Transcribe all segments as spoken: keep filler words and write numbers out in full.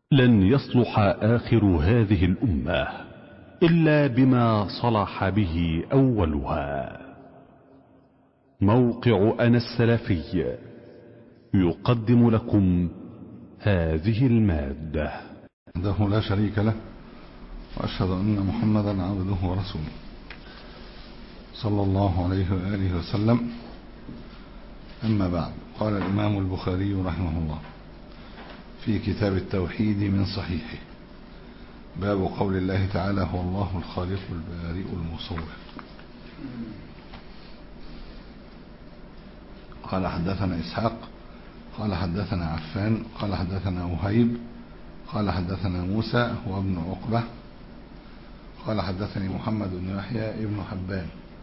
لن يصلح آخر هذه الأمة إلا بما صلح به أولها. موقع أنا السلفي يقدم لكم هذه المادة. وحده لا شريك له، وأشهد أن محمدا عبده ورسوله صلى الله عليه وآله وسلم. أما بعد، قال الإمام البخاري رحمه الله في كتاب التوحيد من صحيحه: باب قول الله تعالى: هو الله الخالق البارئ المصور. قال حدثنا إسحاق قال حدثنا عفان قال حدثنا وهيب قال حدثنا موسى هو ابن عقبة قال حدثني محمد بن يحيى ابن حبان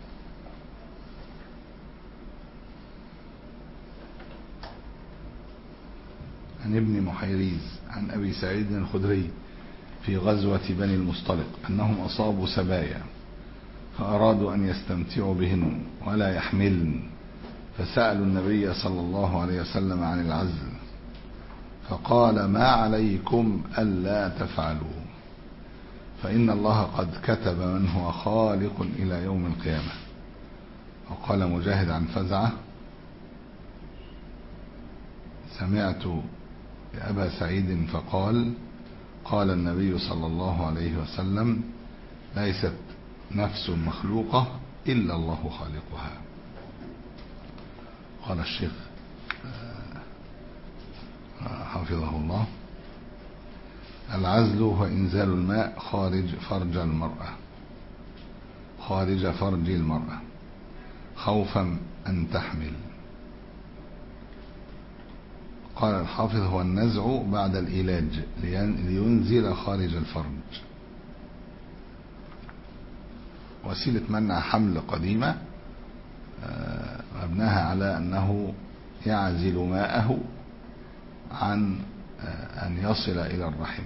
عن ابن محيريز عن أبي سعيد الخدري في غزوة بني المصطلق أنهم أصابوا سبايا فأرادوا أن يستمتعوا بهن ولا يحملن، فسألوا النبي صلى الله عليه وسلم عن العزل، فقال: ما عليكم ألا تفعلوا، فإن الله قد كتب من هو خالق إلى يوم القيامة. وقال مجاهد عن فزعة: سمعت أبا سعيد فقال: قال النبي صلى الله عليه وسلم: ليست نفس مخلوقة إلا الله خالقها. قال الشيخ حفظه الله: العزل هو إنزال الماء خارج فرج المرأة خارج فرج المرأة خوفا أن تحمل. قال الحافظ: هو النزع بعد الإيلاج لينزل خارج الفرج. وسيلة منع حمل قديمة مبناها على أنه يعزل ماءه عن أن يصل إلى الرحم.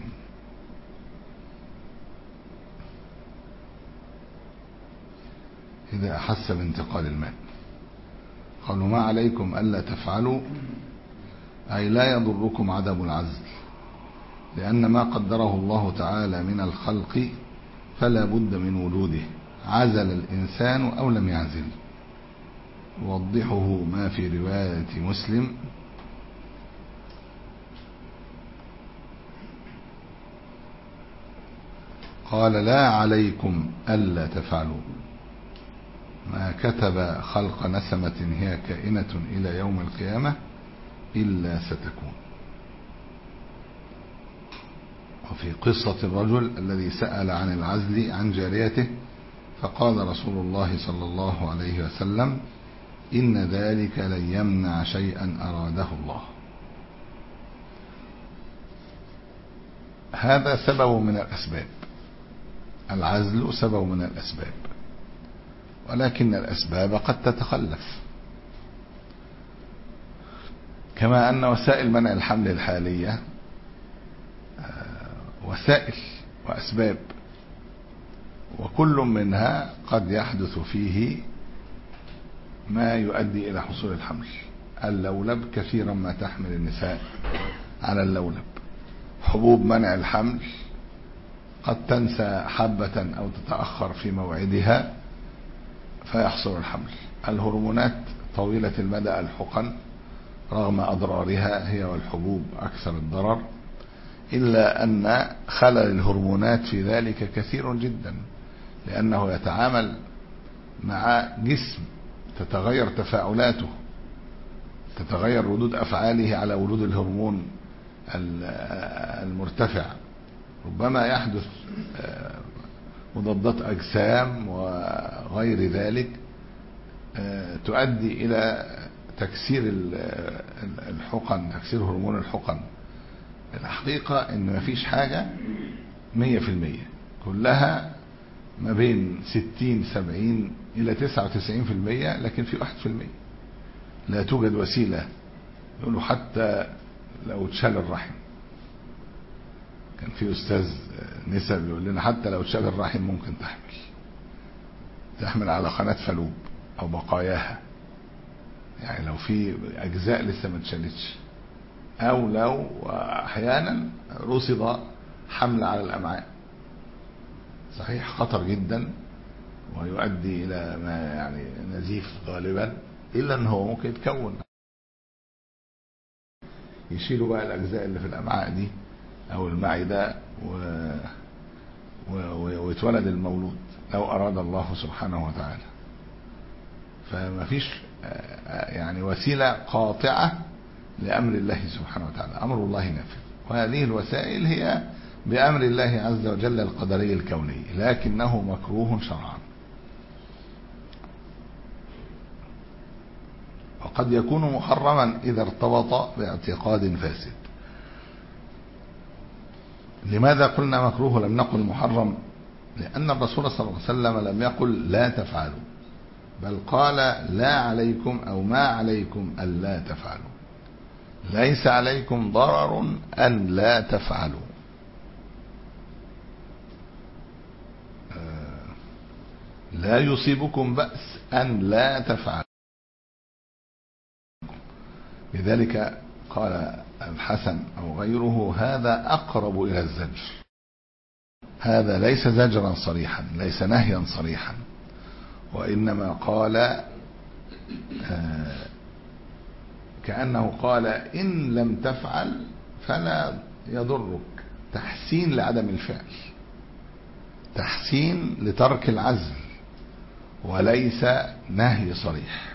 إذا أحس بانتقال الماء. قالوا: ما عليكم ألا تفعلوا، أي لا يضركم عدم العزل، لأن ما قدره الله تعالى من الخلق فلا بد من وجوده، عزل الإنسان أو لم يعزل. يوضحه ما في رواية مسلم: قال: لا عليكم ألا تفعلوا، ما كتب خلق نسمة هي كائنة إلى يوم القيامة إلا ستكون. وفي قصة الرجل الذي سأل عن العزل عن جاريته فقال رسول الله صلى الله عليه وسلم: إن ذلك لن يمنع شيئا أراده الله. هذا سبب من الأسباب، العزل سبب من الأسباب، ولكن الأسباب قد تتخلف، كما أن وسائل منع الحمل الحالية وسائل وأسباب، وكل منها قد يحدث فيه ما يؤدي إلى حصول الحمل. اللولب كثيرا ما تحمل النساء على اللولب. حبوب منع الحمل قد تنسى حبة أو تتأخر في موعدها فيحصل الحمل. الهرمونات طويلة المدى، الحقن، رغم أضرارها هي والحبوب أكثر الضرر، إلا أن خلل الهرمونات في ذلك كثير جدا، لأنه يتعامل مع جسم تتغير تفاعلاته، تتغير ردود أفعاله على ورود الهرمون المرتفع. ربما يحدث مضادات أجسام وغير ذلك تؤدي إلى تكسير الحقن، تكسير هرمون الحقن. الحقيقة إن مفيش حاجة مية في المية، كلها ما بين ستين سبعين إلى تسعة وتسعين في المية، لكن في واحد في المية لا توجد وسيلة. يقولوا حتى لو تشال الرحم، كان في أستاذ نساء بيقول لنا حتى لو تشال الرحم ممكن تحمل تحمل على قناة فلوب أو بقاياها، يعني لو في أجزاء لسه ما تشالتش، أو لو أحيانا رصد حمل على الأمعاء، صحيح خطر جدا ويؤدي إلى ما يعني نزيف غالبا، إلا أنه هو ممكن يتكون، يشيلوا بقى الأجزاء اللي في الأمعاء دي أو المعدة و... و... ويتولد المولود لو أراد الله سبحانه وتعالى. فما فيش يعني وسيلة قاطعة لأمر الله سبحانه وتعالى، أمر الله نافذ، وهذه الوسائل هي بأمر الله عز وجل القدري الكوني، لكنه مكروه شرعا. وقد يكون محرما إذا ارتبط باعتقاد فاسد. لماذا قلنا مكروه لم نقل محرم؟ لأن الرسول صلى الله عليه وسلم لم يقل لا تفعلوا، بل قال لا عليكم أو ما عليكم ألا تفعلوا، ليس عليكم ضرر أن لا تفعلوا. لا يصيبكم بأس أن لا تفعلوا. لذلك قال الحسن أو غيره هذا أقرب إلى الزجر، هذا ليس زجرا صريحا، ليس نهيا صريحا، وإنما قال آه كأنه قال إن لم تفعل فلا يضرك، تحسين لعدم الفعل، تحسين لترك العزل، وليس نهي صريح.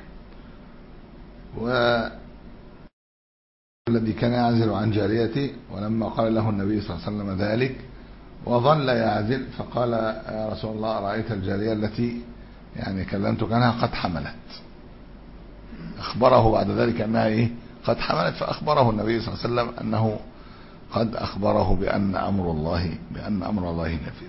والذي كان يعزل عن جاريته، ولما قال له النبي صلى الله عليه وسلم ذلك وظل يعزل فقال يا رسول الله رأيت الجارية التي يعني كلمتك عنها قد حملت، أخبره بعد ذلك أنها إيه قد حملت، فأخبره النبي صلى الله عليه وسلم أنه قد أخبره بأن أمر الله بأن أمر الله نافذ.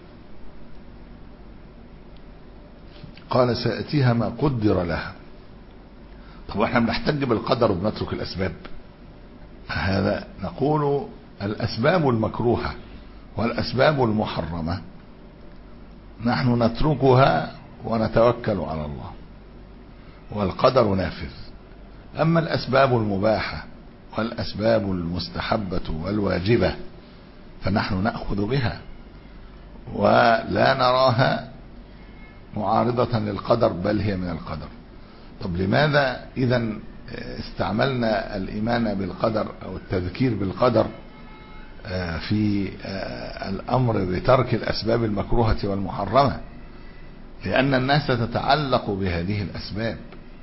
قال سيأتيها ما قدر لها. طب احنا بنحتج بالقدر وبنترك الأسباب؟ هذا نقول الأسباب المكروهة والأسباب المحرمة نحن نتركها ونتوكل على الله، والقدر نافذ. أما الأسباب المباحة والأسباب المستحبة والواجبة فنحن نأخذ بها ولا نراها معارضة للقدر، بل هي من القدر. طب لماذا إذن استعملنا الإيمان بالقدر أو التذكير بالقدر في الأمر بترك الأسباب المكروهة والمحرمة؟ لأن الناس تتعلق بهذه الأسباب،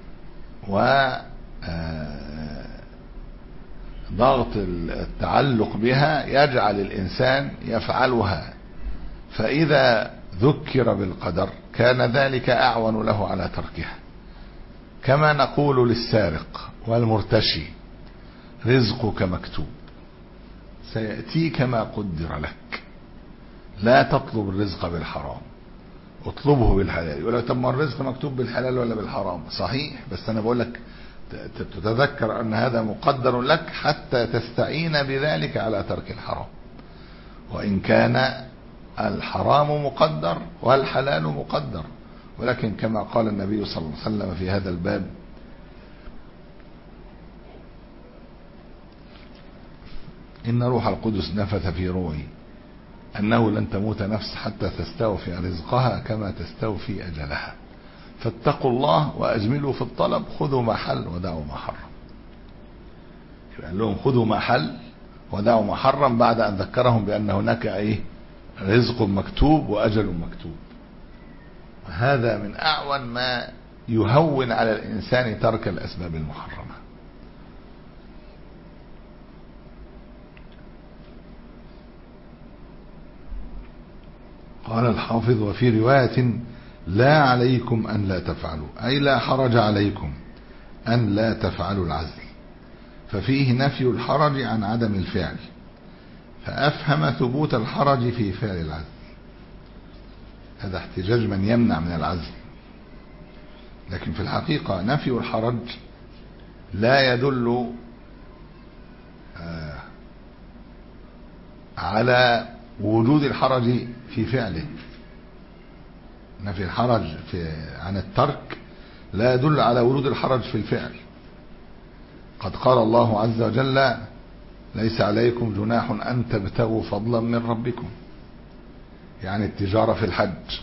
وضغط التعلق بها يجعل الإنسان يفعلها، فإذا ذكر بالقدر كان ذلك أعون له على تركها. كما نقول للسارق والمرتشي رزقك مكتوب، سيأتيك ما قدر لك، لا تطلب الرزق بالحرام، اطلبه بالحلال. يقول لك طب ما الرزق مكتوب بالحلال ولا بالحرام؟ صحيح، بس أنا بقول لك تتذكر أن هذا مقدر لك حتى تستعين بذلك على ترك الحرام، وإن كان الحرام مقدر والحلال مقدر. ولكن كما قال النبي صلى الله عليه وسلم في هذا الباب إن روح القدس نفث في روعي أنه لن تموت نفس حتى تستوفي رزقها كما تستوفي أجلها، فاتقوا الله وأجملوا في الطلب، خذوا ما حل ودعوا ما حرم. قال لهم خذوا ما حل ودعوا ما حرم بعد أن ذكرهم بأن هناك إيه رزق مكتوب وأجل مكتوب. هذا من أعون ما يهون على الإنسان ترك الأسباب المحرمة. قال الحافظ وفي رواية لا عليكم أن لا تفعلوا، أي لا حرج عليكم أن لا تفعلوا العزل، ففيه نفي الحرج عن عدم الفعل، فأفهم ثبوت الحرج في فعل العزل. هذا احتجاج من يمنع من العزل، لكن في الحقيقة نفي الحرج لا يدل آه على وجود الحرج في فعله. نفي الحرج في عن الترك لا يدل على وجود الحرج في الفعل. قد قال الله عز وجل ليس عليكم جناح أن تبتغوا فضلا من ربكم، يعني التجارة في الحج.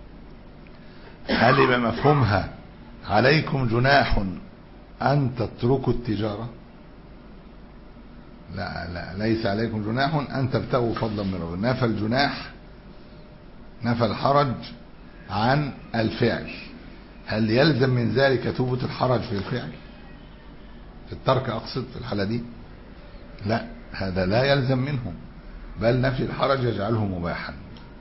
هل يبقى مفهومها عليكم جناح أن تتركوا التجارة؟ لا لا، ليس عليكم جناح أن تبتغوا فضلا من ربكم. نفى الجناح، نفى الحرج عن الفعل. هل يلزم من ذلك ثبوت الحرج في الفعل، في الترك أقصد في الحالة دي؟ لا، هذا لا يلزم منه، بل نفي الحرج يجعله مباحا.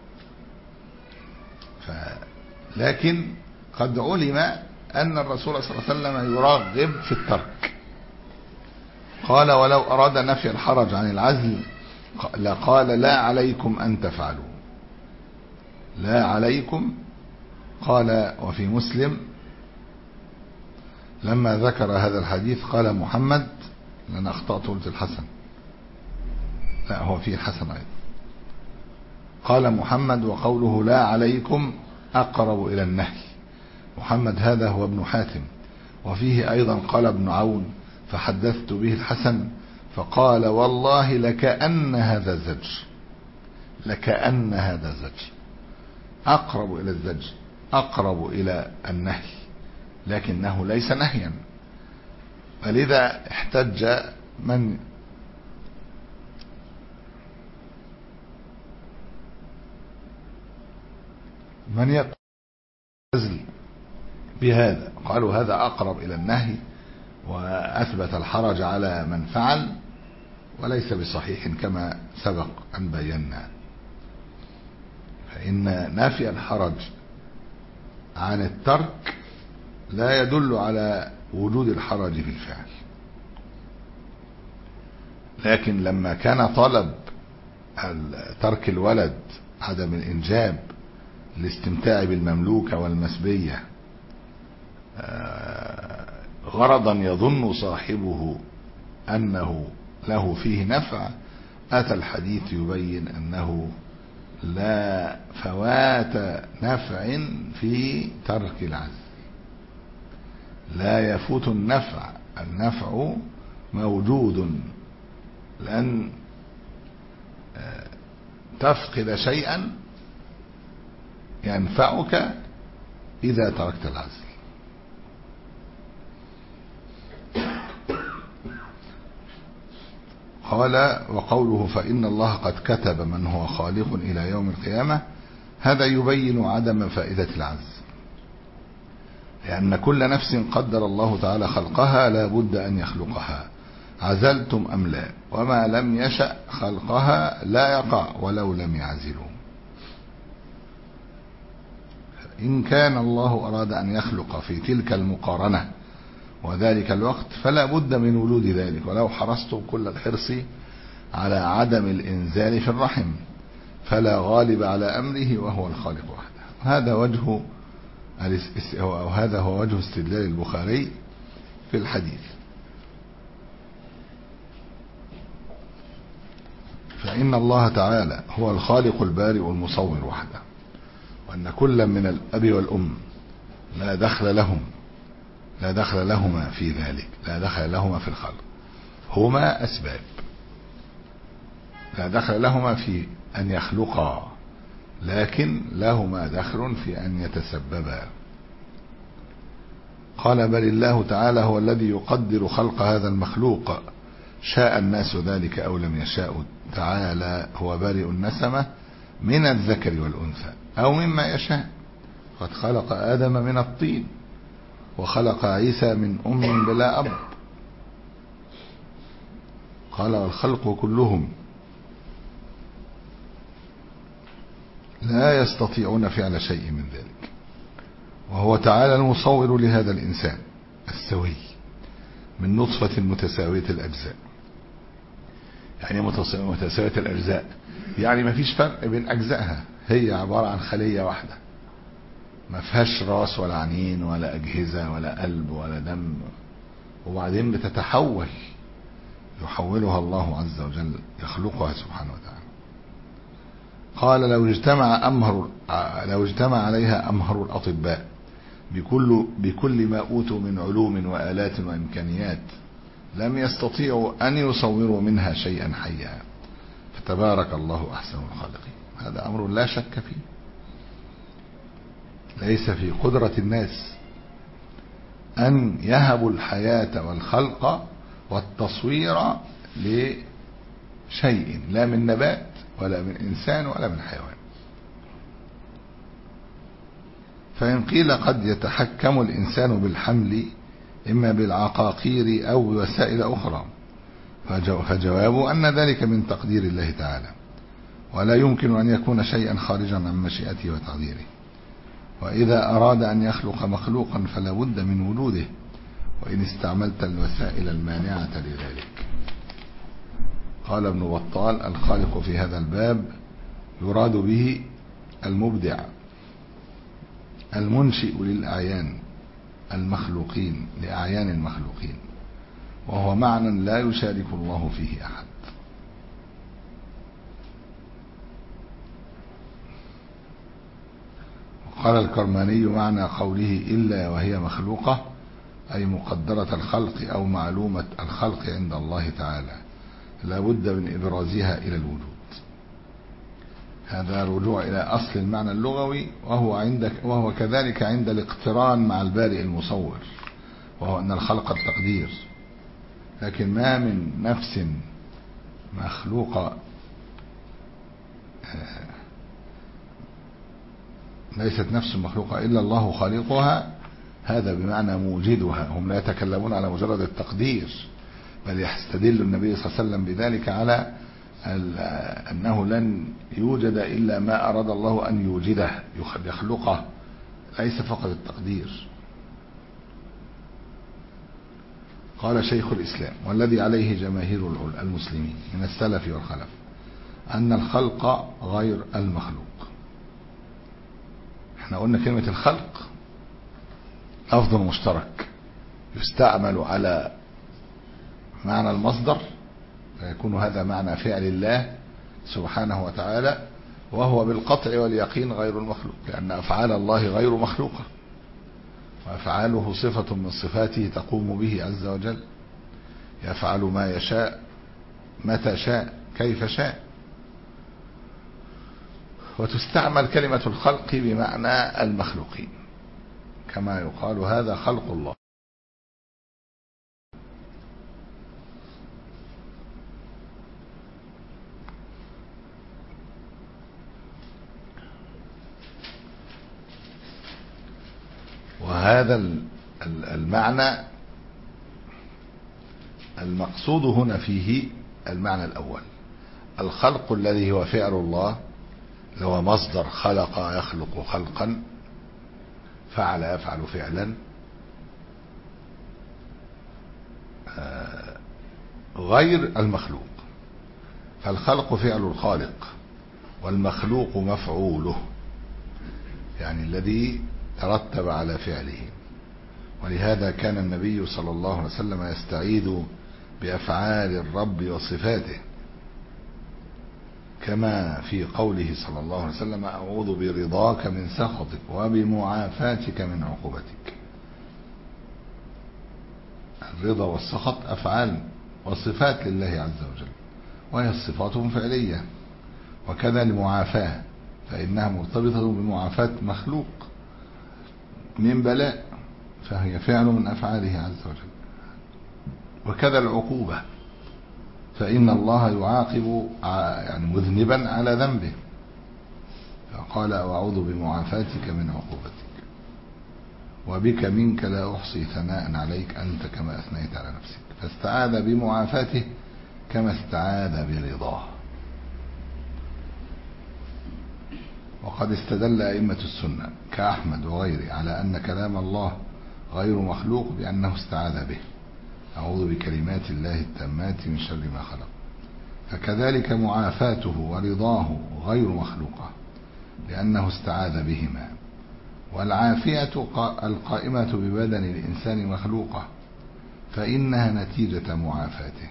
ف... لكن قد علم أن الرسول صلى الله عليه وسلم يرغب في الترك. قال ولو أراد نفي الحرج عن العزل لقال لا عليكم أن تفعلوا، لا عليكم. قال وفي مسلم لما ذكر هذا الحديث قال محمد، لأن أخطأت قلت الحسن، لا هو فيه الحسن أيضا، قال محمد وقوله لا عليكم أقرب إلى النهي. محمد هذا هو ابن حاتم. وفيه أيضا قال ابن عون فحدثت به الحسن فقال والله لكأن هذا الزجر، لكأن هذا الزجر أقرب إلى الزجر، أقرب إلى النهي، لكنه ليس نهيا. فلذا احتج من من يقول بهذا، قالوا هذا أقرب إلى النهي وأثبت الحرج على من فعل، وليس بصحيح كما سبق أن بينا. فإن نفي الحرج عن الترك لا يدل على وجود الحرج في الفعل. لكن لما كان طلب ترك الولد عدم الإنجاب الاستمتاع بالمملوكة والمسبية غرضا يظن صاحبه أنه له فيه نفع، أتى الحديث يبين أنه لا فوات نفع في ترك العزل، لا يفوت النفع، النفع موجود، لأن تفقد شيئا ينفعك إذا تركت العزل. قال وقوله فإن الله قد كتب من هو خالق إلى يوم القيامة، هذا يبين عدم فائدة العزل، لأن كل نفس قدر الله تعالى خلقها لا بد أن يخلقها، عزلتم أم لا، وما لم يشأ خلقها لا يقع ولو لم يعزلوا. إن كان الله أراد أن يخلق في تلك المقارنة وذلك الوقت فلا بد من وجود ذلك، ولو حرصتم كل الحرص على عدم الإنزال في الرحم فلا غالب على أمره وهو الخالق وحده. هذا وجه أو هذا هو وجه استدلال البخاري في الحديث. فإن الله تعالى هو الخالق البارئ المصور وحده، وأن كل من الأب والأم لا دخل لهم لا دخل لهما في ذلك، لا دخل لهما في الخلق، هما أسباب، لا دخل لهما في أن يخلقا، لكن لهما دخل في أن يتسببا. قال بل الله تعالى هو الذي يقدر خلق هذا المخلوق، شاء الناس ذلك أو لم يشاءوا. تعالى هو بارئ النسمة من الذكر والأنثى أو مما يشاء، قد خلق آدم من الطين وخلق عيسى من أم بلا أب. قال والخلق كلهم لا يستطيعون فعل شيء من ذلك، وهو تعالى المصور لهذا الإنسان السوي من نطفة متساوية الأجزاء. يعني متساوية الأجزاء يعني ما فيش فرق بين أجزائها، هي عبارة عن خلية واحدة ما فيهاش راس ولا عنين ولا أجهزة ولا قلب ولا دم، وبعدين بتتحول، يحولها الله عز وجل، يخلقها سبحانه وتعالى. قال لو اجتمع أمهر لو اجتمع عليها أمهر الأطباء بكل بكل ما أوتوا من علوم وآلات وإمكانيات لم يستطيعوا أن يصوروا منها شيئا حيا، فتبارك الله أحسن الخالقين. هذا أمر لا شك فيه، ليس في قدرة الناس أن يهبوا الحياة والخلق والتصوير لشيء، لا من نبات ولا من إنسان ولا من حيوان. فإن قيل قد يتحكم الإنسان بالحمل إما بالعقاقير أو بوسائل أخرى، فجواب أن ذلك من تقدير الله تعالى، ولا يمكن أن يكون شيئا خارجا عن مشيئته وتقديره. وإذا أراد أن يخلق مخلوقا فلا بد من وجوده، وإن استعملت الوسائل المانعة لذلك. قال ابن بطال: الخالق في هذا الباب يراد به المبدع المنشئ للأعيان المخلوقين لأعيان المخلوقين، وهو معنى لا يشارك الله فيه أحد. قال الكرماني: معنى قوله إلا وهي مخلوقة أي مقدرة الخلق أو معلومة الخلق عند الله تعالى، لا بد من إبرازها إلى الوجود. هذا رجوع إلى أصل المعنى اللغوي، وهو عندك وهو كذلك عند الاقتران مع البارئ المصور، وهو أن الخلق التقدير. لكن ما من نفس مخلوقة ليست نفس مخلوقة إلا الله خالقها، هذا بمعنى موجدها. هم لا يتكلمون على مجرد التقدير، بل يستدل النبي صلى الله عليه وسلم بذلك على أنه لن يوجد إلا ما أراد الله أن يوجده يخلقه، ليس فقط التقدير. قال شيخ الإسلام: والذي عليه جماهير المسلمين من السلف والخلف أن الخلق غير المخلوق. احنا قلنا كلمة الخلق لفظ مشترك يستعمل على معنى المصدر، فيكون هذا معنى فعل الله سبحانه وتعالى، وهو بالقطع واليقين غير المخلوق، لأن أفعال الله غير مخلوقة، وأفعاله صفة من صفاته تقوم به عز وجل، يفعل ما يشاء متى شاء كيف شاء. وتستعمل كلمة الخلق بمعنى المخلوقين، كما يقال هذا خلق الله. وهذا المعنى المقصود هنا فيه المعنى الأول، الخلق الذي هو فعل الله، اللي هو مصدر خلق يخلق خلقا، فعل يفعل فعلا، غير المخلوق. فالخلق فعل الخالق، والمخلوق مفعوله، يعني الذي ترتب على فعله. ولهذا كان النبي صلى الله عليه وسلم يستعيذ بأفعال الرب وصفاته، كما في قوله صلى الله عليه وسلم: أعوذ برضاك من سخطك وبمعافاتك من عقوبتك. الرضا والسخط أفعال وصفات لله عز وجل، وهي الصفات فعلية. وكذا المعافاة، فإنها مرتبطة بمعافاة مخلوق من بلاء، فهي فعل من أفعاله عز وجل. وكذا العقوبة، فإن الله يعاقب يعني مذنبا على ذنبه، فقال: أعوذ بمعافاتك من عقوبتك وبك منك لا أحصي ثناء عليك أنت كما أثنيت على نفسك. فاستعاذ بمعافاته كما استعاذ برضاه. وقد استدل أئمة السنة كأحمد وغيره على أن كلام الله غير مخلوق بأنه استعاذ به: أعوذ بكلمات الله التامات من شر ما خلق. فكذلك معافاته ورضاه غير مخلوقة لأنه استعاذ بهما. والعافية القائمة ببدن الإنسان مخلوقة، فإنها نتيجة معافاته،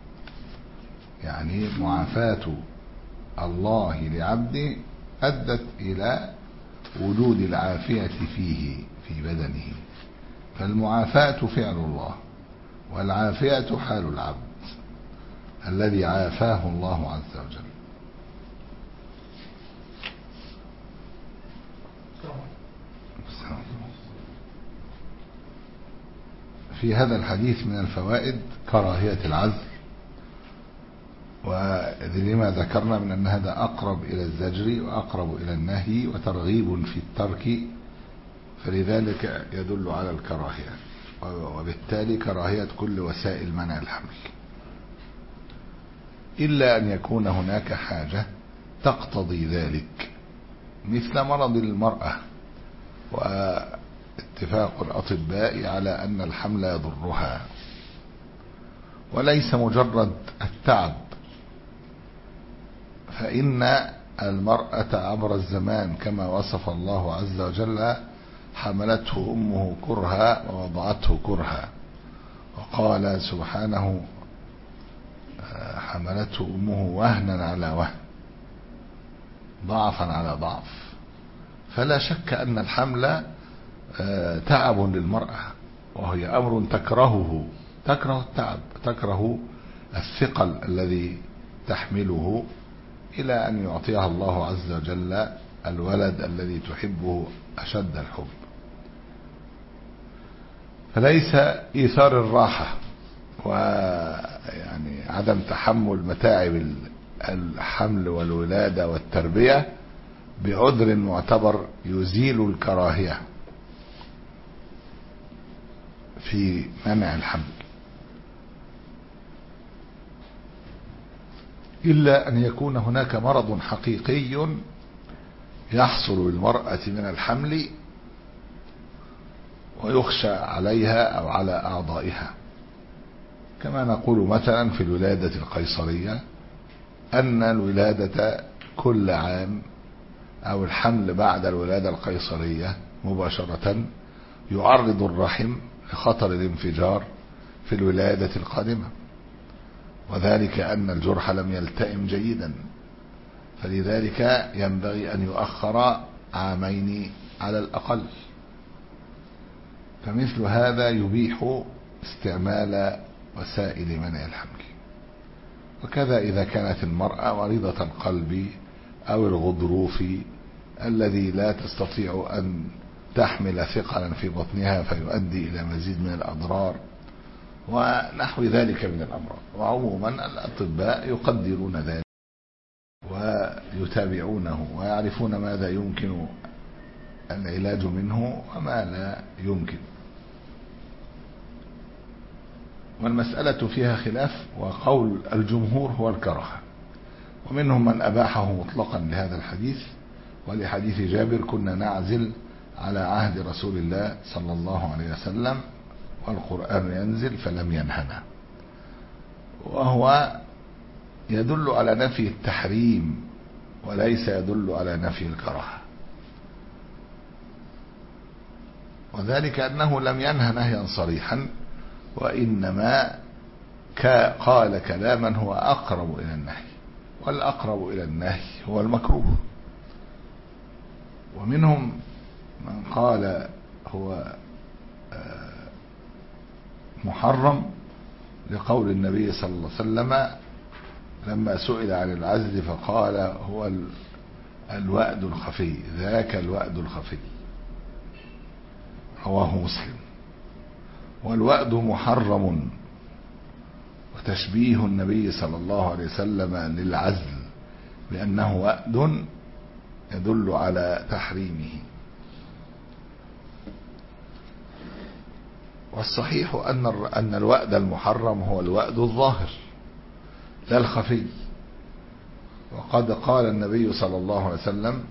يعني معافاة الله لعبده أدت إلى وجود العافية فيه في بدنه. فالمعافاة فعل الله، والعافية حال العبد الذي عافاه الله عز وجل. في هذا الحديث من الفوائد كراهية العزل، ولما ذكرنا من أن هذا أقرب إلى الزجر وأقرب إلى النهي وترغيب في الترك، فلذلك يدل على الكراهية، وبالتالي كراهية كل وسائل منع الحمل، إلا أن يكون هناك حاجة تقتضي ذلك، مثل مرض المرأة، واتفاق الأطباء على أن الحمل يضرها، وليس مجرد التعب، فإن المرأة عبر الزمان كما وصف الله عز وجل حملته أمه كرها ووضعته كرها، وقال سبحانه حملته أمه وهنا على وهن ضعفا على ضعف. فلا شك أن الحمل تعب للمرأة، وهي أمر تكرهه، تكره التعب، تكره الثقل الذي تحمله، إلى أن يعطيها الله عز وجل الولد الذي تحبه أشد الحب. فليس إيثار الراحة ويعني عدم تحمل متاعب الحمل والولادة والتربية بعذر معتبر يزيل الكراهية في منع الحمل، إلا أن يكون هناك مرض حقيقي يحصل للمرأة من الحمل ويخشى عليها أو على أعضائها، كما نقول مثلا في الولادة القيصرية أن الولادة كل عام أو الحمل بعد الولادة القيصرية مباشرة يعرض الرحم لخطر الانفجار في الولادة القادمة، وذلك أن الجرح لم يلتئم جيدا، فلذلك ينبغي أن يؤخر عامين على الأقل. فمثل هذا يبيح استعمال وسائل منع الحمل. وكذا إذا كانت المرأة مريضة القلب أو الغضروف الذي لا تستطيع أن تحمل ثقلا في بطنها فيؤدي إلى مزيد من الأضرار ونحو ذلك من الأمراض. وعموما الأطباء يقدرون ذلك ويتابعونه ويعرفون ماذا يمكن العلاج منه وما لا يمكن. والمسألة فيها خلاف، وقول الجمهور هو الكراهة، ومنهم من أباحه مطلقا لهذا الحديث ولحديث جابر كنا نعزل على عهد رسول الله صلى الله عليه وسلم والقرآن ينزل فلم ينهنا، وهو يدل على نفي التحريم وليس يدل على نفي الكراهة، وذلك أنه لم ينهى نهيا صريحا، وإنما قال كلاما هو أقرب إلى النهي، والأقرب إلى النهي هو المكروه. ومنهم من قال هو محرم لقول النبي صلى الله عليه وسلم لما سئل عن العزل فقال هو الوأد الخفي، ذاك الوأد الخفي، رواه مسلم. والوأد محرم، وتشبيه النبي صلى الله عليه وسلم للعزل بأنه وأد يدل على تحريمه. والصحيح أن أن الوأد المحرم هو الوأد الظاهر لا الخفي، وقد قال النبي صلى الله عليه وسلم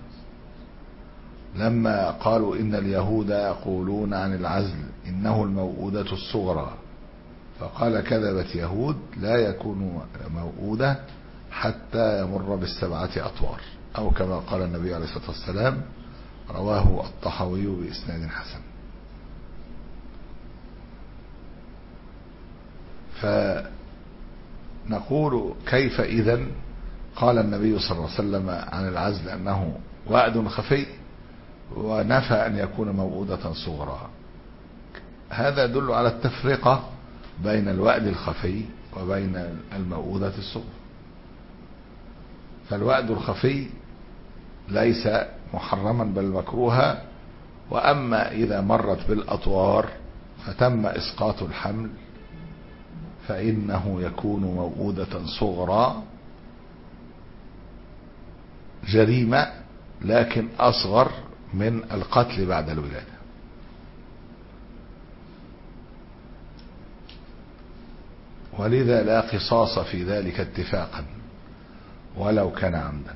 لما قالوا إن اليهود يقولون عن العزل إنه الموؤودة الصغرى، فقال كذبت يهود لا يكون موؤودة حتى يمر بالسبعة أطوار، أو كما قال النبي عليه الصلاة والسلام، رواه الطحاوي بإسناد حسن. فنقول كيف إذن قال النبي صلى الله عليه وسلم عن العزل أنه وأد خفي ونفى أن يكون موؤودة صغرى؟ هذا يدل على التفرقة بين الوأد الخفي وبين الموؤودة الصغرى. فالوأد الخفي ليس محرما بل مكروها، وأما إذا مرت بالأطوار فتم إسقاط الحمل فإنه يكون موؤودة صغرى جريمة، لكن أصغر من القتل بعد الولادة. ولذا لا قصاص في ذلك اتفاقا ولو كان عمدا،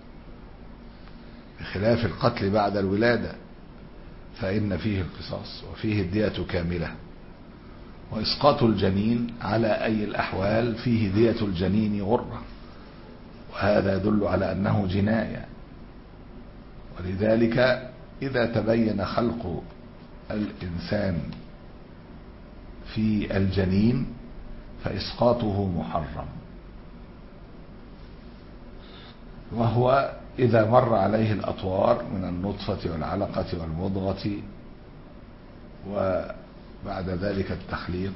بخلاف القتل بعد الولادة فإن فيه القصاص وفيه الدية كاملة. وإسقاط الجنين على أي الأحوال فيه دية الجنين غرة، وهذا يدل على أنه جناية. ولذلك إذا تبين خلق الإنسان في الجنين فإسقاطه محرم، وهو إذا مر عليه الأطوار من النطفة والعلقة والمضغة وبعد ذلك التخليق،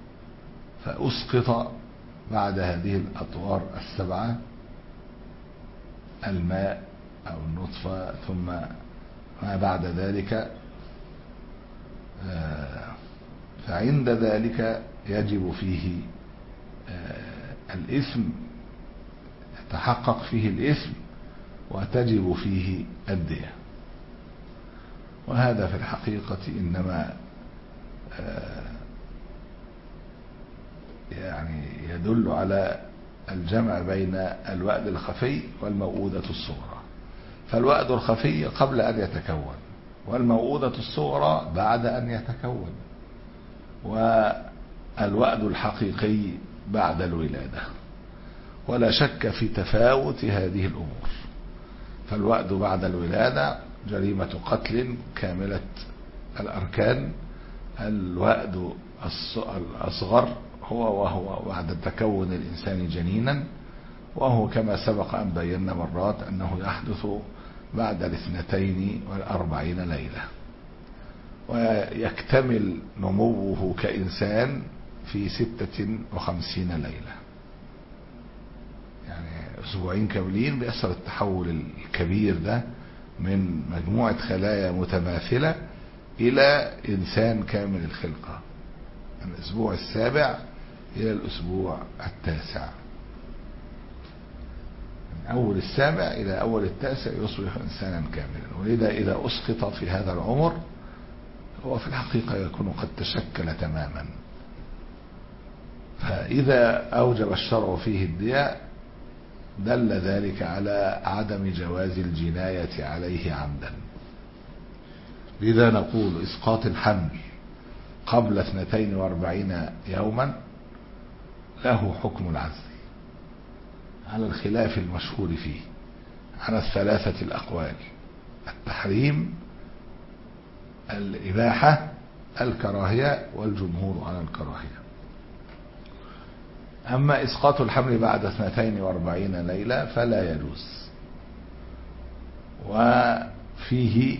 فأسقط بعد هذه الأطوار السبعة الماء أو النطفة، ثم ما بعد ذلك، فعند ذلك يجب فيه الإثم، يتحقق فيه الإثم وتجب فيه الدية. وهذا في الحقيقة إنما يعني يدل على الجمع بين الوأد الخفي والموؤودة الصغرى. فالوأد الخفي قبل أن يتكون، والموؤودة الصغرى بعد أن يتكون، والوأد الحقيقي بعد الولادة. ولا شك في تفاوت هذه الأمور. فالوأد بعد الولادة جريمة قتل كاملة الأركان. الوأد الأصغر هو وهو بعد تكون الإنسان جنينا، وهو كما سبق أن بينا مرات أنه يحدث بعد الاثنتين والأربعين ليلة، ويكتمل نموه كإنسان في ستة وخمسين ليلة، يعني أسبوعين كاملين بيحصل التحول الكبير ده من مجموعة خلايا متماثلة إلى إنسان كامل الخلقة، من الأسبوع السابع إلى الأسبوع التاسع. من أول السابع إلى أول التاسع يصبح إنسانا كاملا. ولذا إذا أسقط في هذا العمر هو في الحقيقة يكون قد تشكل تماما. فإذا أوجب الشرع فيه الدية دل ذلك على عدم جواز الجناية عليه عمدا. لذا نقول إسقاط الحمل قبل اثنتين واربعين يوما له حكم العزل على الخلاف المشهور فيه، على الثلاثة الأقوال: التحريم، الإباحة، الكراهية، والجمهور على الكراهية. أما إسقاط الحمل بعد اثنتين واربعين ليلة فلا يجوز، وفيه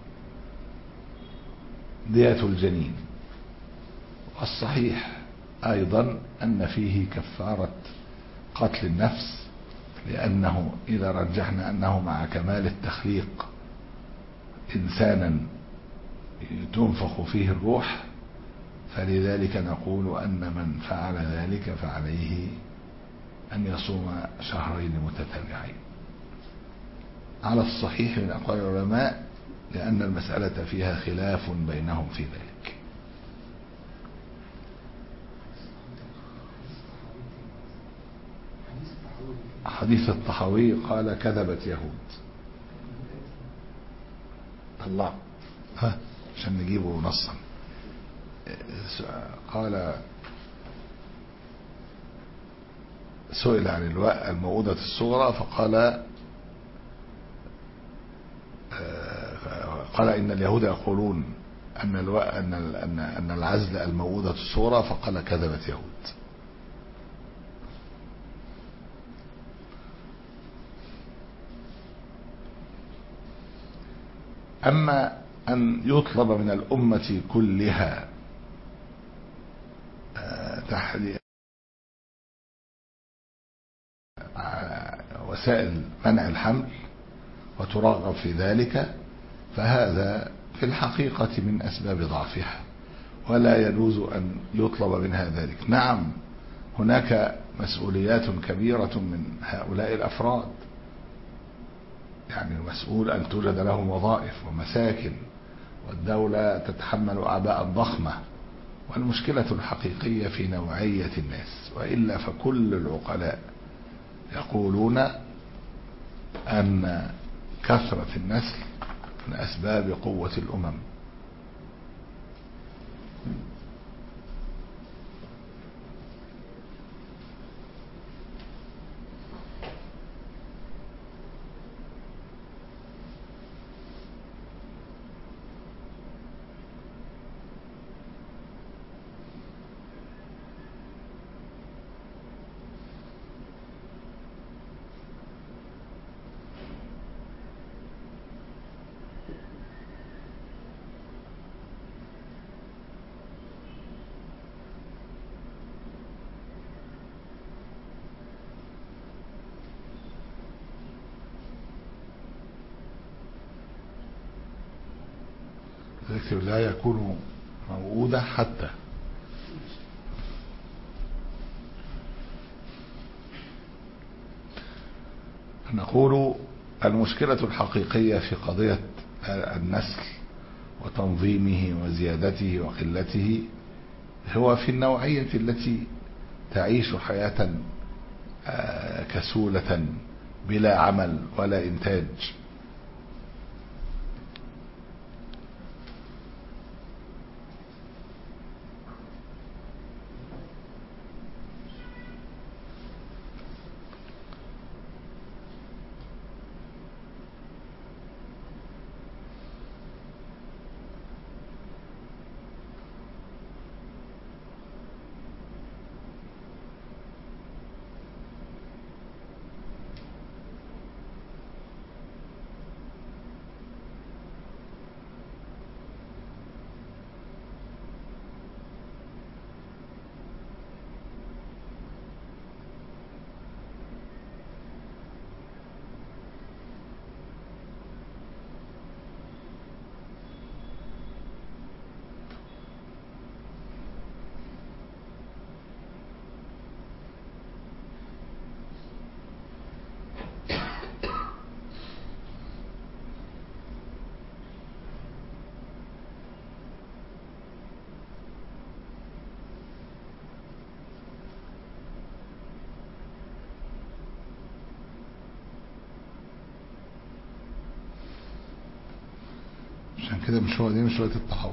دية الجنين. والصحيح أيضا أن فيه كفارة قتل النفس، لأنه إذا رجحنا أنه مع كمال التخليق إنسانا تنفخ فيه الروح، فلذلك نقول أن من فعل ذلك فعليه أن يصوم شهرين متتابعين على الصحيح من أقوال العلماء، لأن المسألة فيها خلاف بينهم في ذلك. حديث الطحاوي قال: كذبت يهود. الله، ها عشان نجيبه نصا. قال: سئل عن الموؤودة الصغرى فقال قال إن اليهود يقولون أن أن أن العزل الموؤودة الصغرى، فقال: كذبت يهود. أما أن يطلب من الأمة كلها وتحريم وسائل منع الحمل وترغب في ذلك، فهذا في الحقيقة من أسباب ضعفها، ولا يجوز أن يطلب منها ذلك. نعم هناك مسؤوليات كبيرة من هؤلاء الأفراد، يعني المسؤول أن توجد لهم وظائف ومساكن، والدولة تتحمل أعباء ضخمة، والمشكلة الحقيقية في نوعية الناس. وإلا فكل العقلاء يقولون أن كثرة النسل من أسباب قوة الأمم. ذكر لا يكون موؤودة حتى نقول المشكلة الحقيقية في قضية النسل وتنظيمه وزيادته وقلته هو في النوعية التي تعيش حياة كسولة بلا عمل ولا إنتاج. عشان كده مش هو دي مش وقت التحول.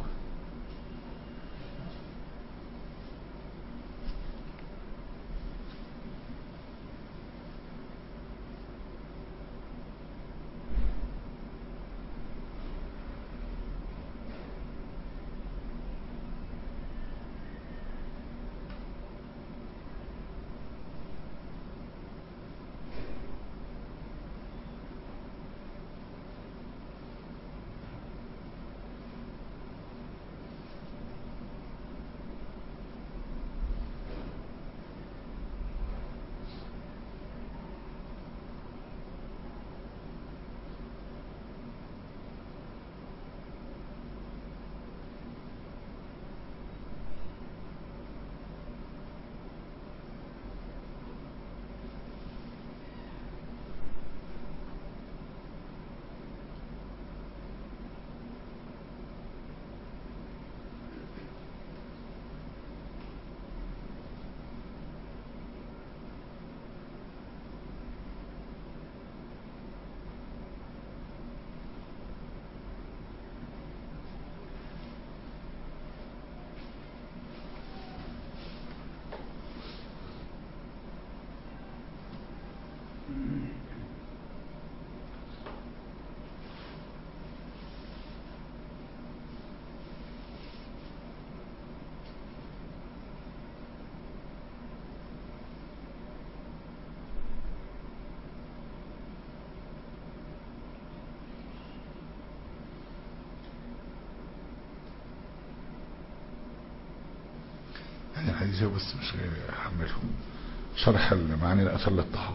الإنجليزي بس مش جاي أحملهم. شرح المعاني الأثر للطحاوي.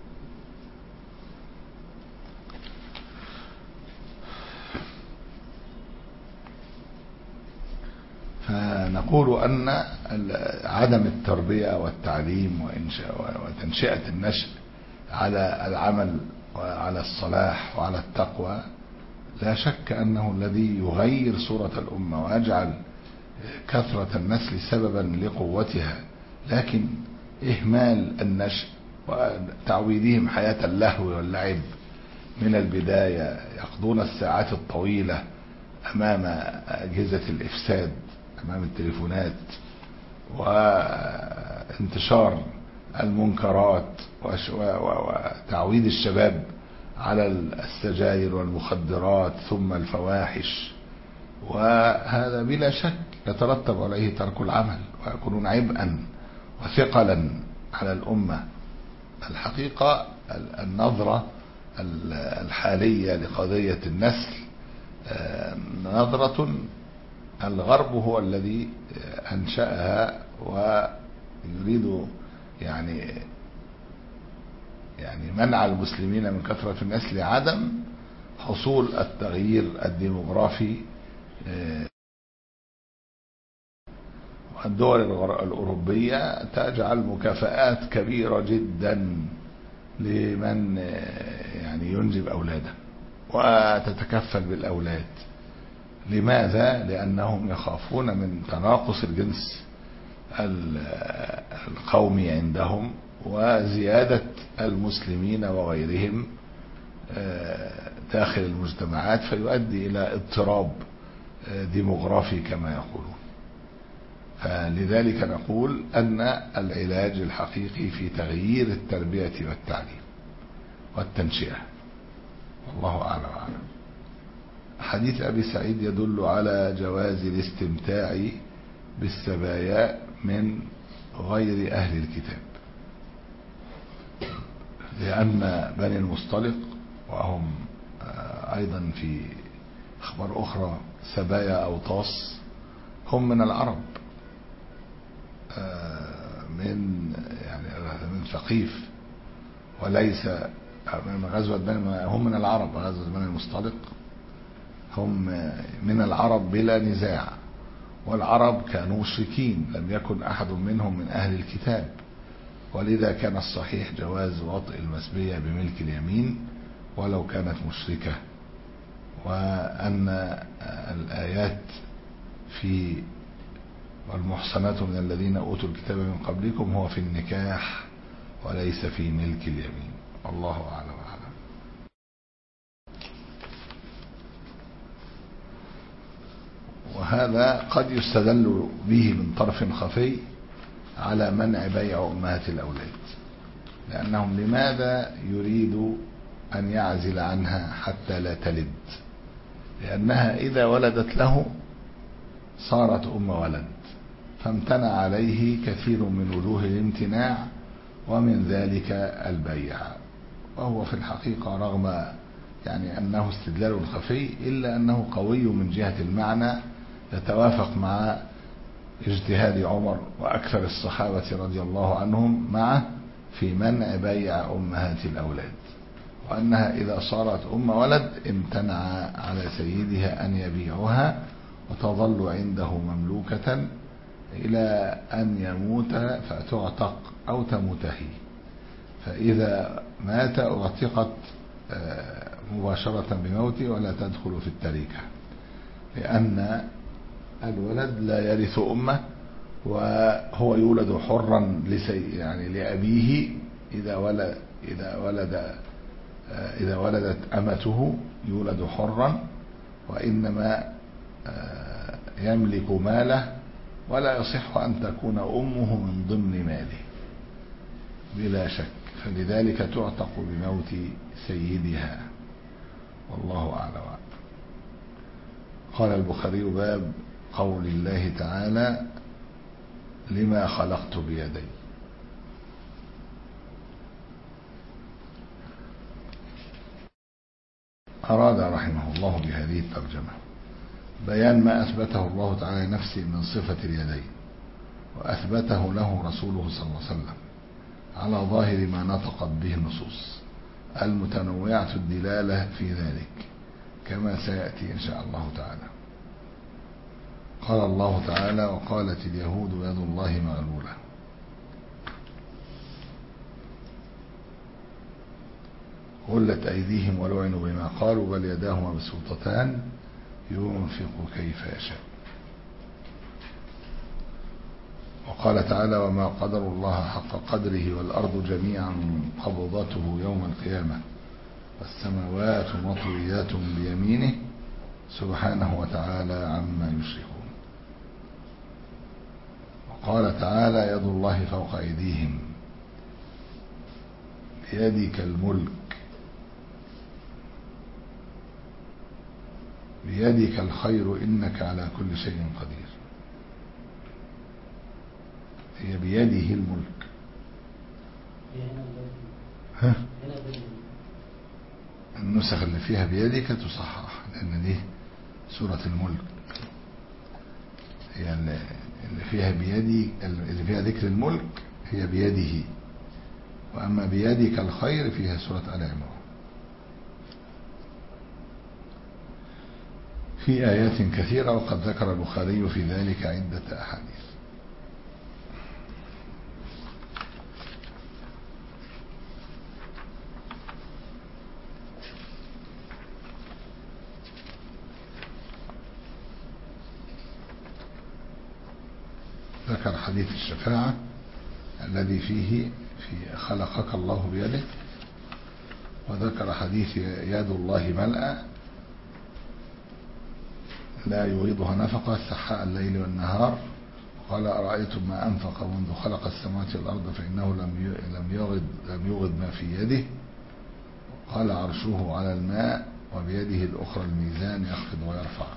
فنقول أن عدم التربية والتعليم وتنشئة النشء على العمل وعلى الصلاح وعلى التقوى لا شك أنه الذي يغير صورة الأمة ويجعل كثرة النسل سببا لقوتها. لكن إهمال النشء وتعويدهم حياة اللهو واللعب من البداية، يقضون الساعات الطويلة أمام أجهزة الإفساد، أمام التليفونات، وانتشار المنكرات وتعويد الشباب على السجاير والمخدرات ثم الفواحش، وهذا بلا شك يترتب عليه ترك العمل ويكونون عبئا وثقلا على الأمة. الحقيقة النظرة الحالية لقضية النسل نظرة الغرب هو الذي أنشأها ويريد يعني يعني منع المسلمين من كثرة النسل لعدم حصول التغيير الديموغرافي. والدول الأوروبية تجعل مكافآت كبيرة جدا لمن يعني ينجب أولاده وتتكفل بالأولاد. لماذا؟ لأنهم يخافون من تناقص الجنس القومي عندهم وزيادة المسلمين وغيرهم داخل المجتمعات، فيؤدي إلى اضطراب ديموغرافي كما يقولون. فلذلك نقول أن العلاج الحقيقي في تغيير التربية والتعليم والتنشئة، والله أعلم وأعلم. حديث أبي سعيد يدل على جواز الاستمتاع بالسبايا من غير أهل الكتاب، لأن بني المصطلق وهم أيضا في أخبار أخرى سبايا أوطاس هم من العرب، من يعني من ثقيف، وليس من غزوة بني، هم من العرب. غزوة بني المصطلق هم من العرب بلا نزاع، والعرب كانوا مشركين، لم يكن أحد منهم من أهل الكتاب، ولذا كان الصحيح جواز وطئ المسبية بملك اليمين ولو كانت مشركة. وأن الآيات في والمحصنات من الذين أوتوا الكتاب من قبلكم هو في النكاح وليس في ملك اليمين، الله أعلم وأعلم. وهذا قد يستدل به من طرف خفي على منع بيع أمهات الأولاد، لأنهم لماذا يريد أن يعزل عنها حتى لا تلد؟ لأنها إذا ولدت له صارت أم ولد، فامتنع عليه كثير من وجوه الامتناع، ومن ذلك البيع. وهو في الحقيقة رغم يعني أنه استدلال خفي إلا أنه قوي من جهة المعنى، يتوافق مع اجتهاد عمر وأكثر الصحابة رضي الله عنهم معه في منع بيع أمهات الأولاد، وأنها إذا صارت أم ولد امتنع على سيدها أن يبيعها وتظل عنده مملوكة إلى أن يموت فتعتق أو تموت هي، فإذا مات اعتقت مباشرة بموته ولا تدخل في التركة، لأن الولد لا يرث أمه، وهو يولد حرا لسي يعني لأبيه إذا ولد إذا ولد إذا ولدت أمته يولد حرا، وإنما يملك ماله ولا يصح أن تكون أمه من ضمن ماله بلا شك، فلذلك تعتق بموت سيدها، والله أعلم. قال البخاري باب قول الله تعالى لما خلقت بيدي. أراد رحمه الله بهذه الترجمة بيان ما أثبته الله تعالى نفسه من صفة اليدين، وأثبته له رسوله صلى الله عليه وسلم على ظاهر ما نطقت به النصوص المتنوعة الدلالة في ذلك، كما سيأتي إن شاء الله تعالى. قال الله تعالى: وقالت اليهود يد الله مغلولة. غلت أيديهم ولعنوا بما قالوا بل يداه مبسوطتان ينفق كيف يشاء. وقال تعالى: وما قدر الله حق قدره والأرض جميعا قبضته يوم القيامة والسماوات مطويات بيمينه سبحانه وتعالى عما يشركون. وقال تعالى: يد الله فوق أيديهم بيدك الملك بيدك الخير إنك على كل شيء قدير. هي بيده الملك. ها؟ النسخ اللي فيها بيدك تصحح، لأن دي سورة الملك. هي اللي فيها بيدي، اللي فيها ذكر الملك هي بيده، وأما بيدك الخير فيها سورة آل عمران. في آيات كثيرة، وقد ذكر البخاري في ذلك عدة أحاديث. ذكر حديث الشفاعة الذي فيه في خلقك الله بيده، وذكر حديث يد الله ملأى لا يغيضها نفقة سحاء الليل والنهار. قال: أرأيتم ما أنفق منذ خلق السماوات والأرض فإنه لم يغض لم يغض ما في يده. قال: عرشه على الماء وبيده الأخرى الميزان يخفض ويرفع.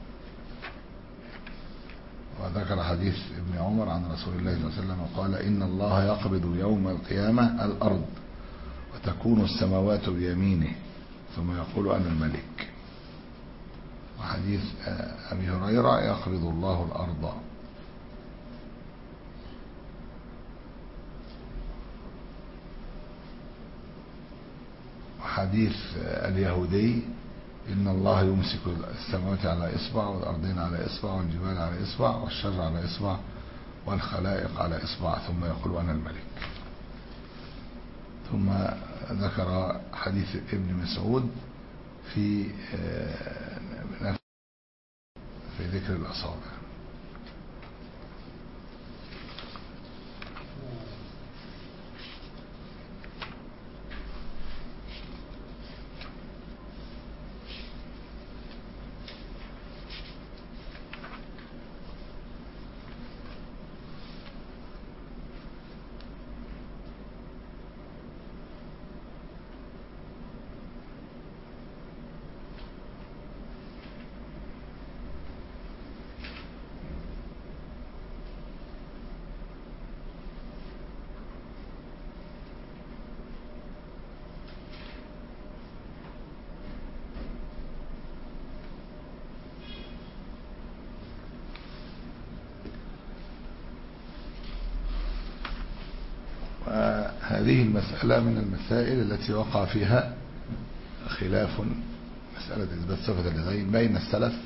وذكر حديث ابن عمر عن رسول الله صلى الله عليه وسلم قال: إن الله يقبض يوم القيامة الأرض وتكون السماوات بيمينه ثم يقول أنا الملك. وحديث أبي هريرة: يقبض الله الأرض. وحديث اليهودي: إن الله يمسك السماوات على إصبع والأرضين على إصبع والجبال على إصبع والشجر على إصبع والخلائق على إصبع ثم يقول أنا الملك. ثم ذكر حديث ابن مسعود في في ذكر الأصابع. هذه المسألة من المسائل التي وقع فيها خلاف، مسألة إثبات صفة اليدين بين السلف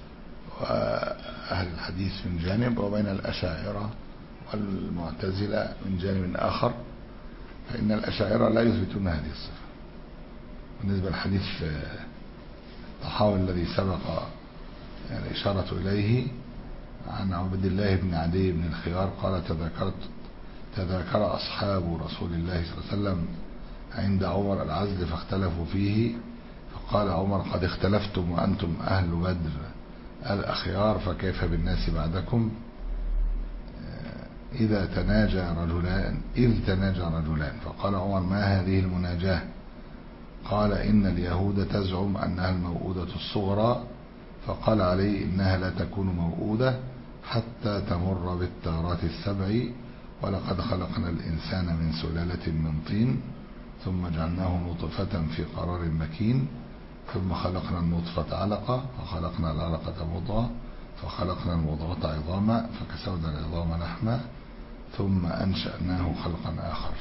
وأهل الحديث من جانب، وبين الأشاعرة والمعتزلة من جانب آخر. فإن الأشاعرة لا يثبتون هذه الصفة. بالنسبة للحديث الطحاوي الذي سبق الإشارة إليه عن عبد الله بن عدي بن الخيار قال: تذكرت تذاكر أصحاب رسول الله صلى الله عليه وسلم عند عمر العزل فاختلفوا فيه، فقال عمر: قد اختلفتم وأنتم أهل بدر الأخيار، فكيف بالناس بعدكم؟ إذا تناجى رجلان إذ تناجى رجلان فقال عمر: ما هذه المناجاة؟ قال: إن اليهود تزعم أنها الموؤودة الصغرى. فقال علي: إنها لا تكون موؤودة حتى تمر بالتغرات السبع، ولقد خلقنا الإنسان من سلالة من طين ثم جعلناه نطفة في قرار مكين ثم خلقنا النطفة علقة فخلقنا العلقة مضغة فخلقنا المضغة عظاما فكسونا العظام لحما ثم أنشأناه خلقا آخر.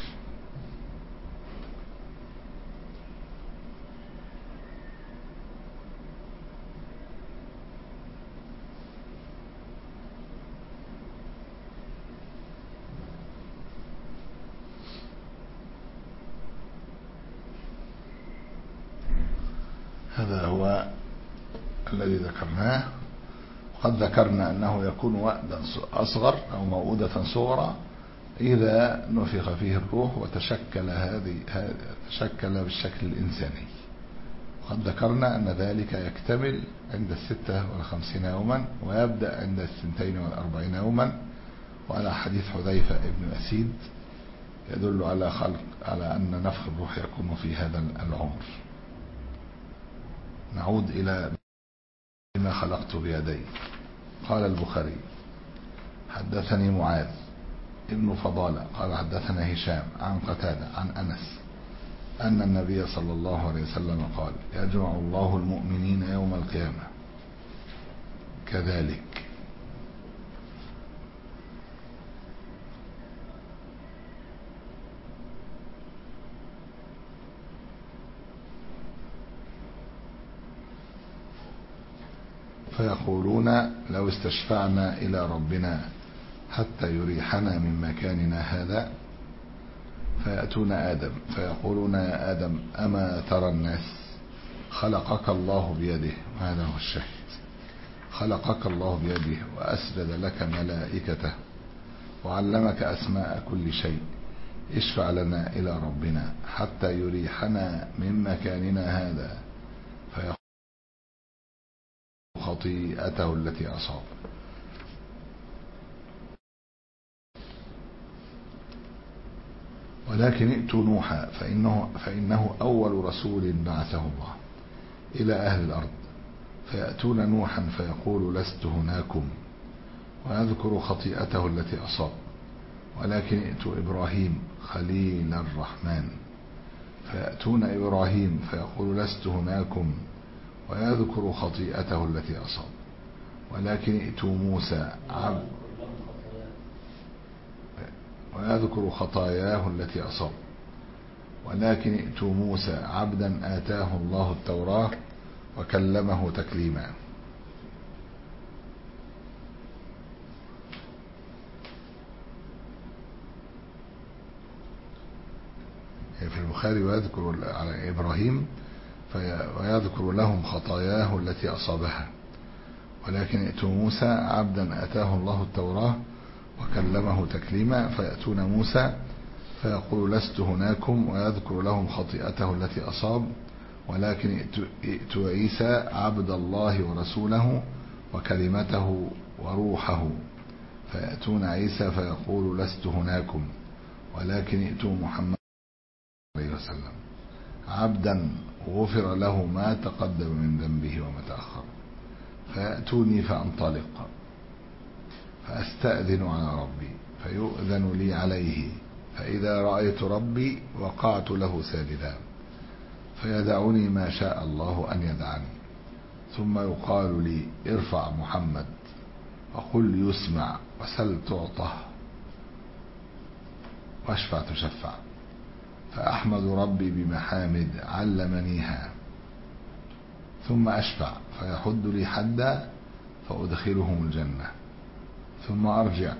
هذا هو الذي ذكرناه. قد ذكرنا أنه يكون وأدا أصغر أو موؤودة صغرى إذا نفخ فيه الروح وتشكل هذه تشكل بالشكل الإنساني. وقد ذكرنا أن ذلك يكتمل عند الستة والخمسين يوما ويبدأ عند السنتين والأربعين يوما. وعلى حديث حذيفة ابن أسيد يدل على خلق على أن نفخ الروح يكون في هذا العمر. نعود إلى ما خلقت بيدي. قال البخاري حدثني معاذ ابن فضالة قال حدثنا هشام عن قتادة عن أنس أن النبي صلى الله عليه وسلم قال يجمع الله المؤمنين يوم القيامة كذلك فيقولون لو استشفعنا إلى ربنا حتى يريحنا من مكاننا هذا. فيأتون آدم فيقولون يا آدم أما ترى الناس خلقك الله بيده. وهذا هو الشهيد. خلقك الله بيده وأسجد لك ملائكته وعلمك أسماء كل شيء. اشفع لنا إلى ربنا حتى يريحنا من مكاننا هذا. فيقول خطيئته التي أصاب. ولكن ائتوا نوحا فإنه, فإنه أول رسول بعثه الله إلى أهل الأرض. فيأتون نوحا فيقول لست هناكم ويذكر خطيئته التي أصاب. ولكن ائتوا إبراهيم خليل الرحمن. فيأتون إبراهيم فيقول لست هناكم ويذكر خطيئته التي أصاب. ولكن ائتوا موسى عبد ويذكر خطاياه التي أصاب. ولكن ائتوا موسى عبدا آتاه الله التوراة وكلمه تكليما. في البخاري ويذكر على إبراهيم ويذكر لهم خطاياه التي أصابها. ولكن ائتوا موسى عبدا آتاه الله التوراة وكلمه تكليما. فيأتون موسى فيقول لست هناكم ويذكر لهم خطيئته التي أصاب. ولكن ائتوا عيسى عبد الله ورسوله وكلمته وروحه. فيأتون عيسى فيقول لست هناكم. ولكن ائتوا محمد عليه وسلم عبدا غفر له ما تقدم من ذنبه وما تأخر. فيأتوني فأنطلق فأستأذن على ربي فيؤذن لي عليه. فإذا رأيت ربي وقعت له ساجدا فيدعني ما شاء الله أن يدعني. ثم يقال لي ارفع محمد وقل يسمع وسل تعطه واشفع تشفع. فأحمد ربي بمحامد علمنيها. ثم أشفع فيحد لي حدا فأدخلهم الجنة. ثم أرجع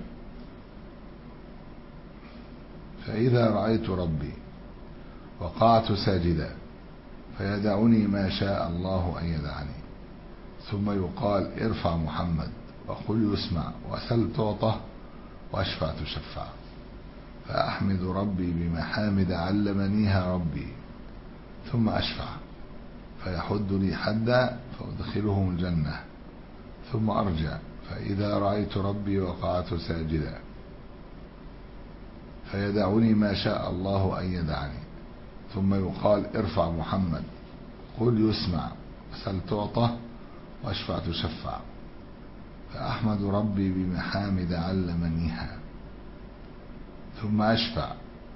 فإذا رأيت ربي وقعت ساجدا فيدعني ما شاء الله أن يدعني. ثم يقال ارفع محمد وقل يسمع وسل تعطه واشفع تشفع. فأحمد ربي بمحامد علمنيها ربي. ثم أشفع فيحد لي حدا فأدخلهم الجنة. ثم أرجع فإذا رأيت ربي وقعت ساجدا فيدعني ما شاء الله أن يدعني. ثم يقال ارفع محمد قل يسمع وسل تعطه واشفع تشفع. فأحمد ربي بمحامد علمنيها. ثم أشفع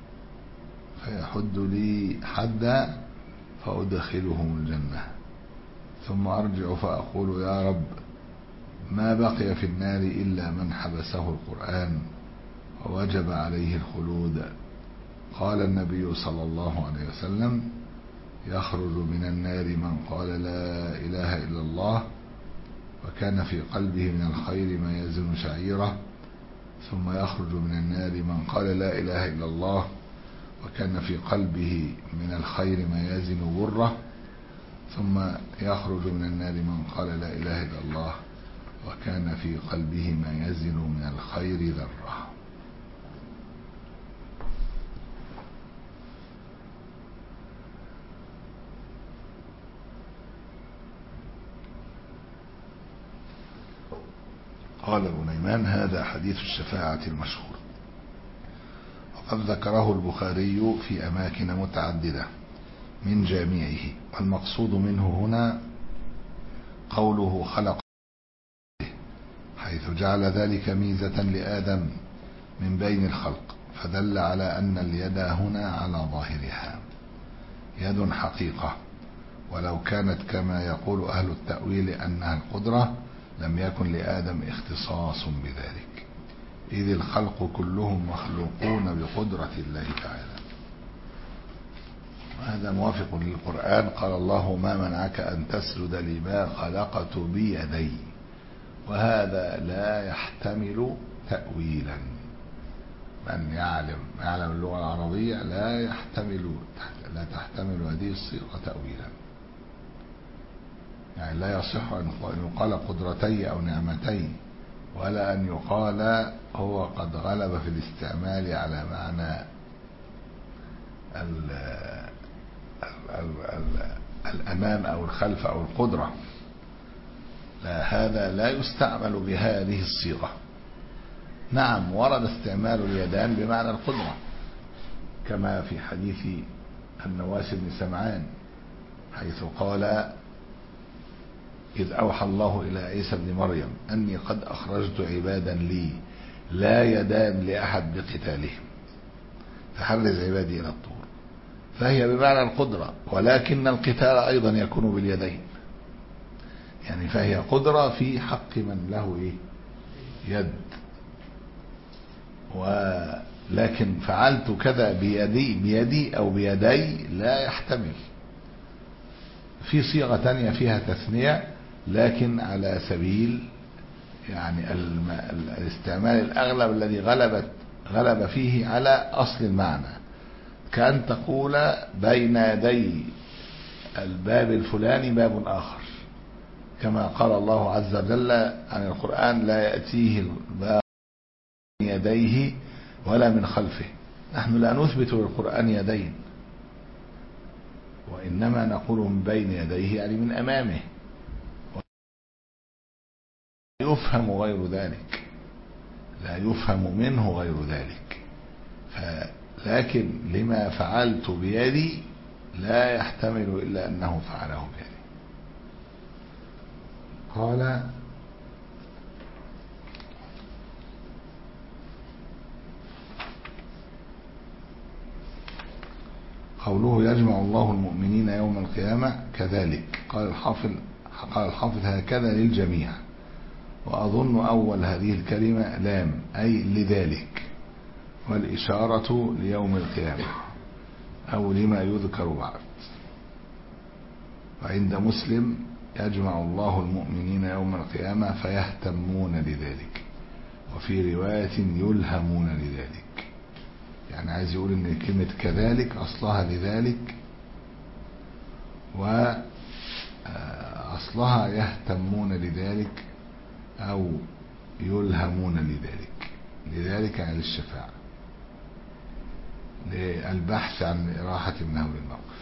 فيحد لي حدا فأدخلهم الجنة. ثم أرجع فأقول يا رب ما بقي في النار إلا من حبسه القرآن ووجب عليه الخلود. قال النبي صلى الله عليه وسلم: يخرج من النار من قال لا إله إلا الله وكان في قلبه من الخير ما يزن شعيرة، ثم يخرج من النار من قال لا إله إلا الله وكان في قلبه من الخير ما يزن بره، ثم يخرج من النار من قال لا إله إلا الله وكان في قلبه ما يزن من الخير ذرة. قال ابو نيمان: هذا حديث الشفاعة المشهور، وقد ذكره البخاري في أماكن متعددة من جامعه، والمقصود منه هنا قوله خلق، حيث جعل ذلك ميزة لآدم من بين الخلق، فدل على أن اليد هنا على ظاهرها يد حقيقة، ولو كانت كما يقول أهل التأويل أنها القدرة لم يكن لآدم اختصاص بذلك، إذ الخلق كلهم مخلوقون بقدرة الله تعالى، وهذا موافق للقرآن. قال الله: ما منعك أن تسجد لما خلقت بيدي، وهذا لا يحتمل تأويلا. من يعلم يعلم اللغة العربية لا يحتمل لا تحتمل هذه الصيغة تأويلا، يعني لا يصح أن يقال قدرتي أو نعمتي، ولا أن يقال هو قد غلب في الاستعمال على معنى ال ال ال الأمام أو الخلف أو القدرة. لا، هذا لا يستعمل بهذه الصيغة. نعم، ورد استعمال اليدان بمعنى القدرة، كما في حديث النواس بن سمعان حيث قال: إذ أوحى الله إلى عيسى بن مريم أني قد أخرجت عبادا لي لا يدان لأحد بقتالهم فحرز عبادي إلى الطور، فهي بمعنى القدرة، ولكن القتال أيضا يكون باليدين، يعني فهي قدرة في حق من له إيه؟ يد. ولكن فعلت كذا بيدي بيدي أو بيدي لا يحتمل. في صيغة تانية فيها تثنية لكن على سبيل يعني الاستعمال الأغلب الذي غلبت غلب فيه على أصل المعنى، كأن تقول بين يدي الباب الفلاني باب آخر، كما قال الله عز وجل عن القرآن: لا يأتيه الباب من يديه ولا من خلفه. نحن لا نثبت للقرآن يدين، وإنما نقول من بين يديه يعني من أمامه، يفهم غير ذلك، لا يفهم منه غير ذلك. لكن لما فعلت بيدي لا يحتمل إلا أنه فعله بيدي. قال: قوله يجمع الله المؤمنين يوم القيامة كذلك، قال الحافظ قال الحافظ هكذا للجميع، وأظن أول هذه الكلمة لام أي لذلك، والإشارة ليوم القيامة أو لما يذكر بعد. وعند مسلم يجمع الله المؤمنين يوم القيامة فيهتمون لذلك، وفي رواية يلهمون لذلك، يعني عايز يقول ان كلمة كذلك اصلها لذلك، واصلها يهتمون لذلك او يلهمون لذلك. لذلك عن الشفاعة للبحث عن إراحة من هول الموقف.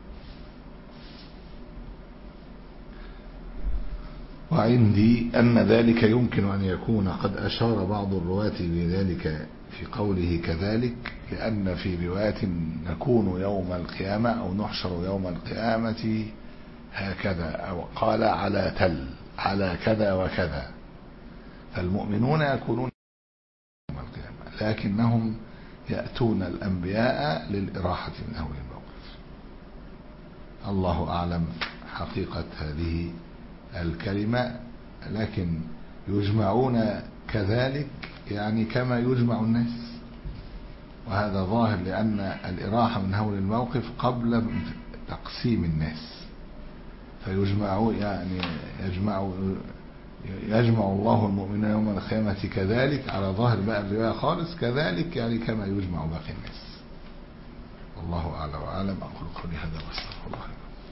وعندي أن ذلك يمكن أن يكون قد أشار بعض الرواة لذلك في قوله كذلك، لأن في رواية نكون يوم القيامة أو نحشر يوم القيامة هكذا، أو قال على تل على كذا وكذا، فالمؤمنون يكونون يوم القيامة لكنهم يأتون الأنبياء للإراحة من هول الموقف. الله أعلم حقيقة هذه الكلمة، لكن يجمعون كذلك يعني كما يجمع الناس، وهذا ظاهر لأن الإراحة من هول الموقف قبل تقسيم الناس، فيجمعوا يعني يجمع يجمع الله المؤمنين يوم القيامة كذلك، على ظاهر بقى الرواية خالص كذلك يعني كما يجمع باقي الناس. والله أعلم وأعلم. أقول قولي هذا واستغفر الله.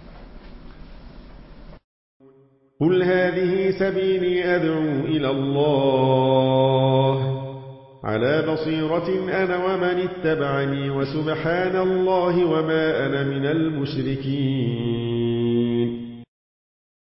قل هذه سبيلي أدعو إلى الله على بصيرة أنا ومن اتبعني، وسبحان الله وما أنا من المشركين.